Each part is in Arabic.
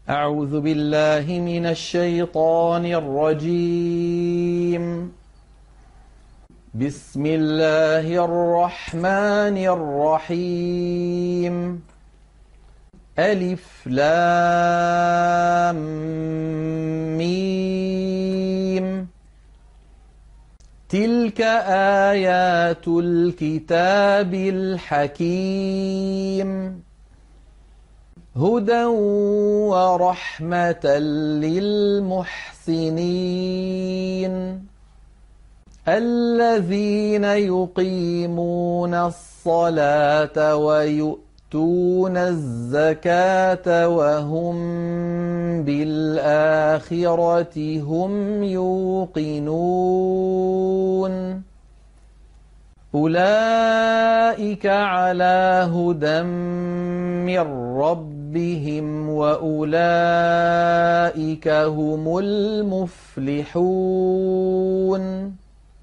أعوذ بالله من الشيطان الرجيم. بسم الله الرحمن الرحيم. ألف لام ميم. تلك آيات الكتاب الحكيم. هدى ورحمة للمحسنين الذين يقيمون الصلاة ويؤتون الزكاة وهم بالآخرة هم يوقنون أولئك على هدى من ربهم وأولئك هم المفلحون.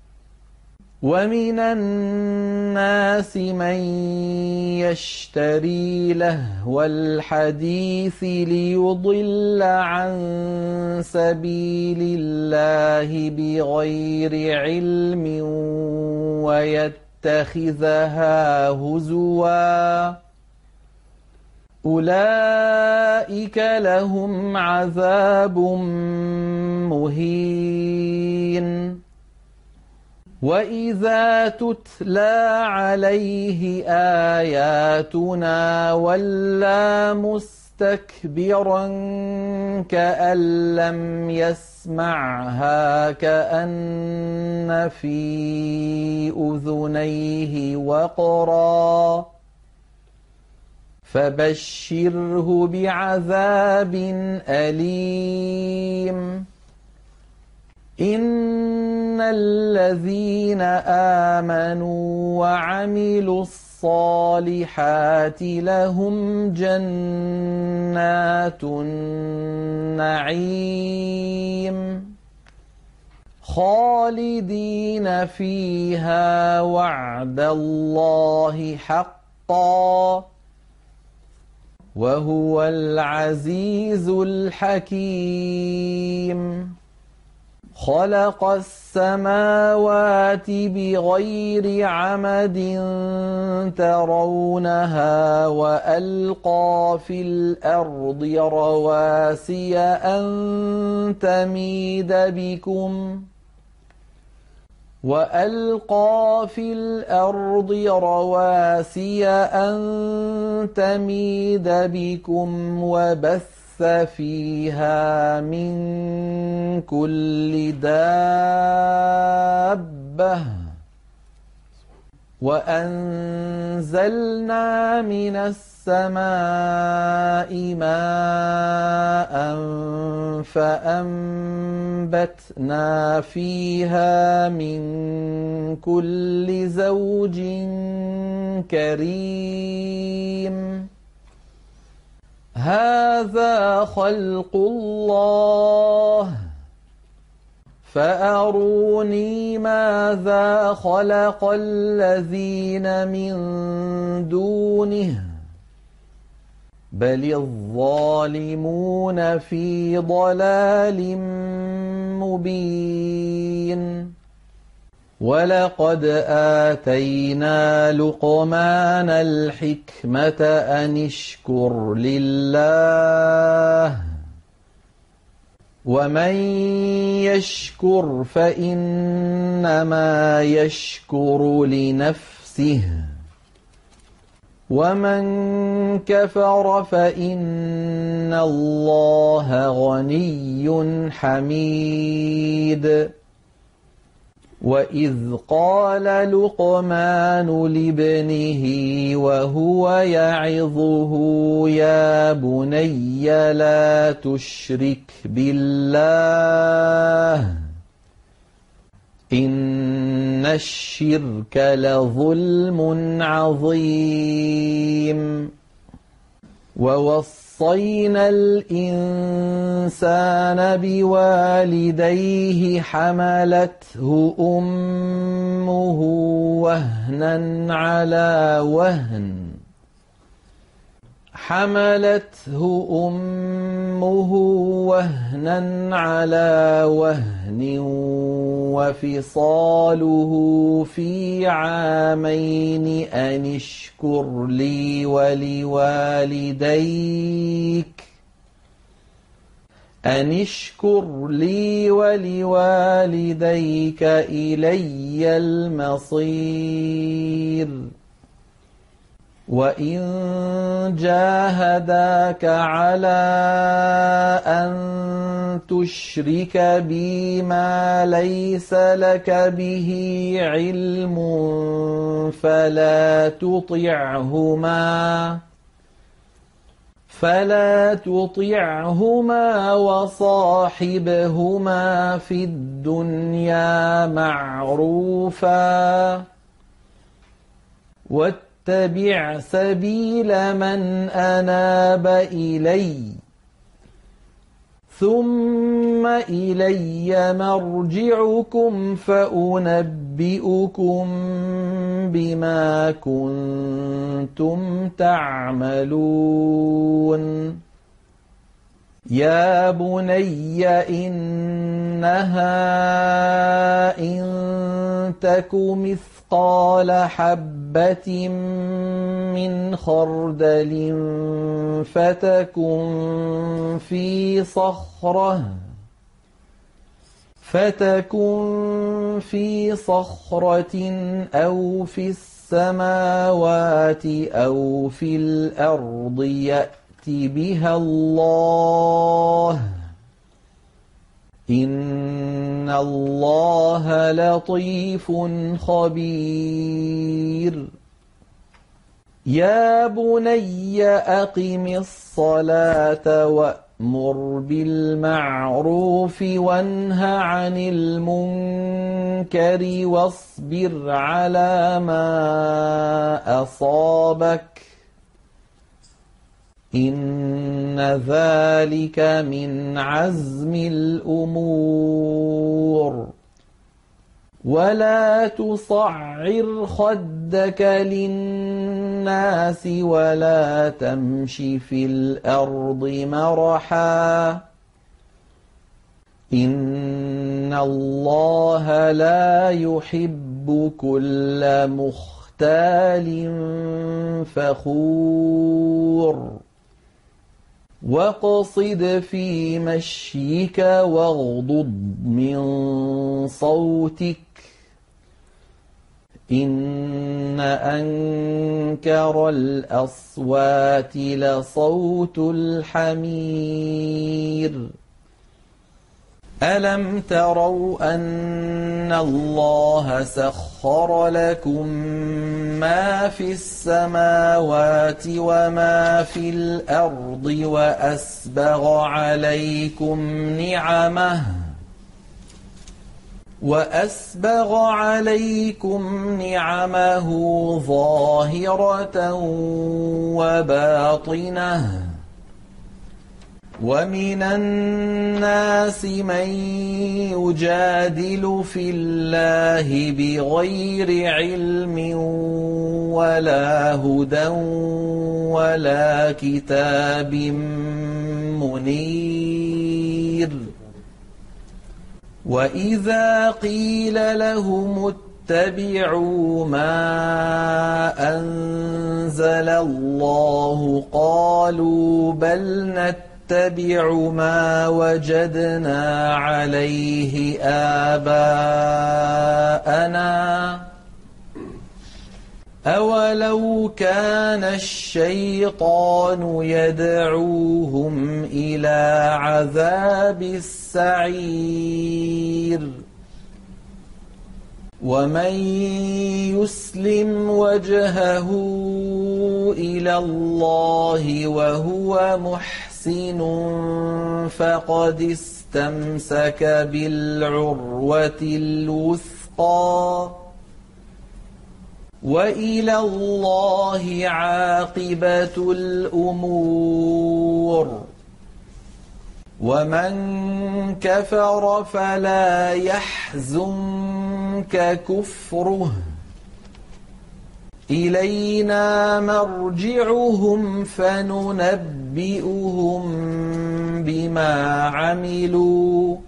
ومن الناس من يشتري لهو الحديث ليضل عن سبيل الله بغير علم ويتخذها هزوا أولئك لهم عذاب مهين. وإذا تتلى عليه آياتنا ولى مستكبرا كأن لم يسمعها كأن في أذنيه وقرا فبشره بعذاب أليم. إن الذين آمنوا وعملوا الصالحات لهم جنات النعيم خالدين فيها وعد الله حقا وهو العزيز الحكيم. خلق السماوات بغير عمد ترونها وألقى في الأرض رواسي أن تميد بكم وبث فيها من كل دابة وأنزلنا من السماء ماء فأنبتنا فيها من كل زوج كريم. هذا خلق الله فأروني ماذا خلق الذين من دونه بل الظالمون في ضلال مبين. ولقد آتينا لقمان الحكمة أن اشكر لله ومن يشكر فإنما يشكر لنفسه ومن كفر فإن الله غني حميد. وإذ قال لقمان لابنه وهو يعظه يا بني لا تشرك بالله إن الشرك لظلم عظيم. ووصينا الإنسان بوالديه حملته أمه وهنا على وهن أمه وهنا على وهن وفصاله في عامين أن اشكر لي ولوالديك إلي المصير وإن جاهداك على أن تشرك بي ما ليس لك به علم فلا تطعهما وصاحبهما في الدنيا معروفا واتبع سبيل من أناب إلي ثم إلي مرجعكم فأنبئكم بما كنتم تعملون يا بني إنها إن تك مثقال حبة من خردل فتكن في صخرة أو في السماوات أو في الأرض يأت بها الله إن الله لطيف خبير يا بني أقم الصلاة وأمر بالمعروف وانه عن المنكر واصبر على ما أصابك إن ذلك من عزم الأمور ولا تصعر خدك للناس ولا تمش في الأرض مرحا إن الله لا يحب كل مختال فخور واقصد في مشيك واغضض من صوتك إن أنكر الأصوات لصوت الحمير ألم تروا أن الله سخر لكم ما في السماوات وما في الأرض وأسبغ عليكم نعمه ظاهرة وباطنة ومن الناس من يجادل في الله بغير علم ولا هدى ولا كتاب منير وإذا قيل لهم اتبعوا ما أنزل الله قالوا بل نتبع ما وجدنا عليه آباءنا أولو كان الشيطان يدعوهم إلى عذاب السعير ومن يسلم وجهه إلى الله وهو محسن فقد استمسك بالعروة الوثقى وإلى الله عاقبة الأمور ومن كفر فلا يحزنك كفره إلينا مرجعهم فننبئهم بما عملوا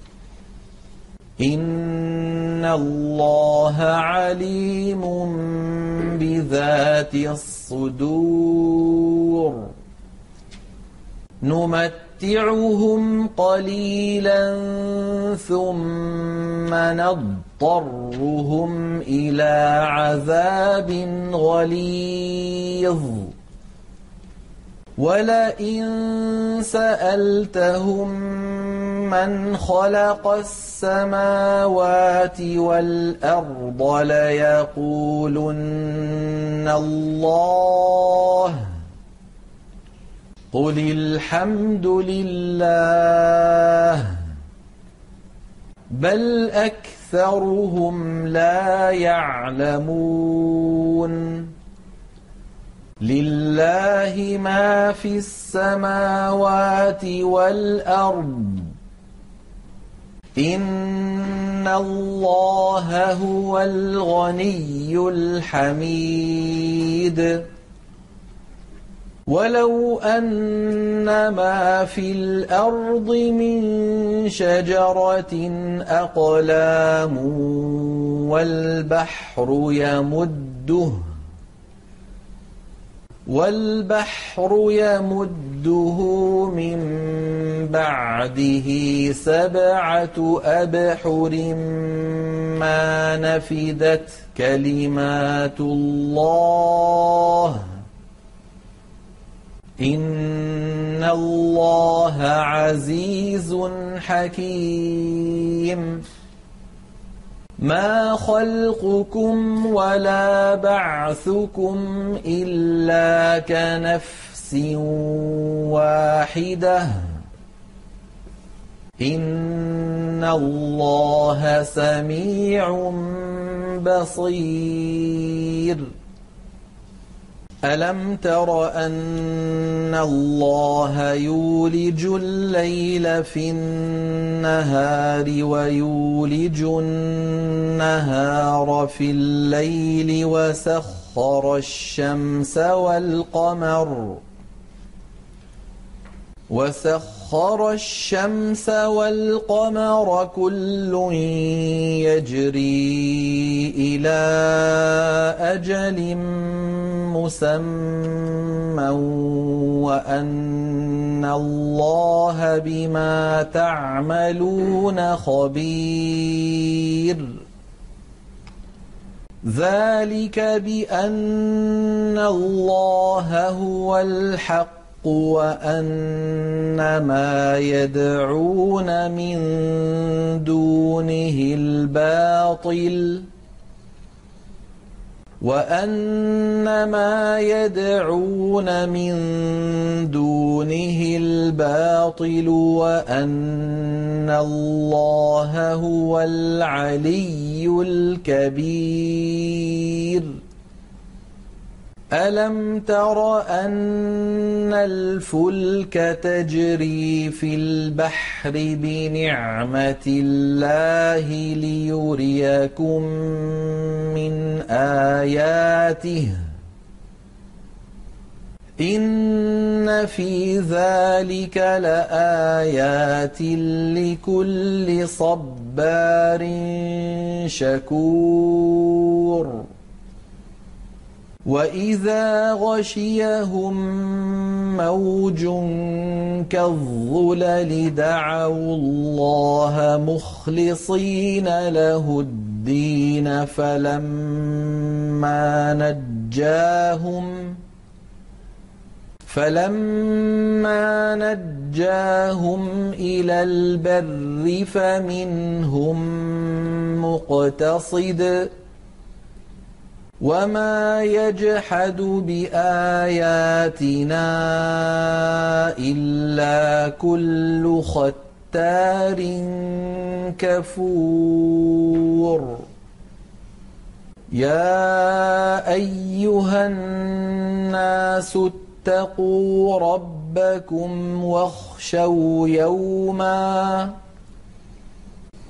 إن الله عليم بذات الصدور نمتعهم قليلا ثم نضطرهم إلى عذاب غليظ ولئن سألتهم من خلق السماوات والأرض ليقولن الله قل الحمد لله بل أكثرهم لا يعلمون لله ما في السماوات والأرض إن الله هو الغني الحميد ولو أن ما في الأرض من شجرة أقلام والبحر يمده من بعده 7 أبحر ما نفدت كلمات الله إن الله عزيز حكيم ما خلقكم ولا بعثكم إلا كنفس واحدة إن الله سميع بصير ألم تر أن الله يولج الليل في النهار ويولج النهار في الليل وسخر الشمس والقمر كل يجري إلى أجل مسمى وأن الله بما تعملون خبير ذلك بأن الله هو الحق وأن ما يدعون من دونه الباطل وأن الله هو العلي الكبير ألم تر أن الفلك تجري في البحر بنعمة الله ليريكم من آياته إن في ذلك لآيات لكل صبار شكور وإذا غشيهم موج كالظلل دعوا الله مخلصين له الدين فلما نجاهم إلى البر فمنهم مقتصد وما يجحد بآياتنا إلا كل ختار كفور يا أيها الناس اتقوا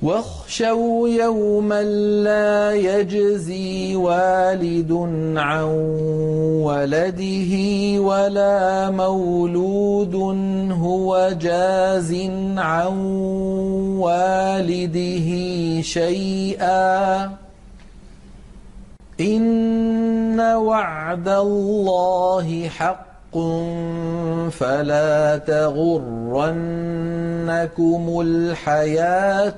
واخشوا يوما لا يجزي والد عن ولده ولا مولود هو جاز عن والده شيئا إن وعد الله حق فلا تغرنكم الحياة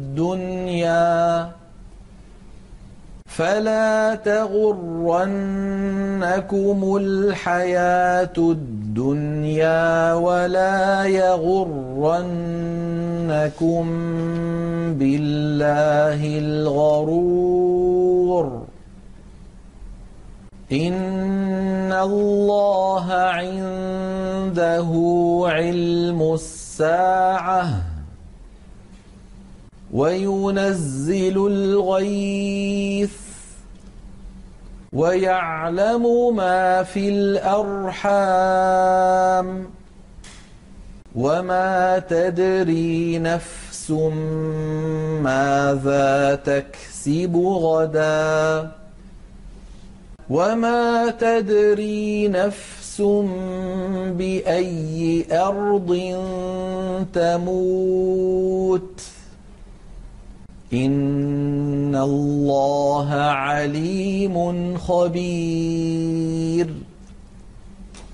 الدنيا ولا يغرنكم بالله الغرور إن الله عنده علم الساعة وينزل الغيث ويعلم ما في الأرحام وما تدري نفس ماذا تكسب غدا وما تدري نفس بأي أرض تموت إن الله عليم خبير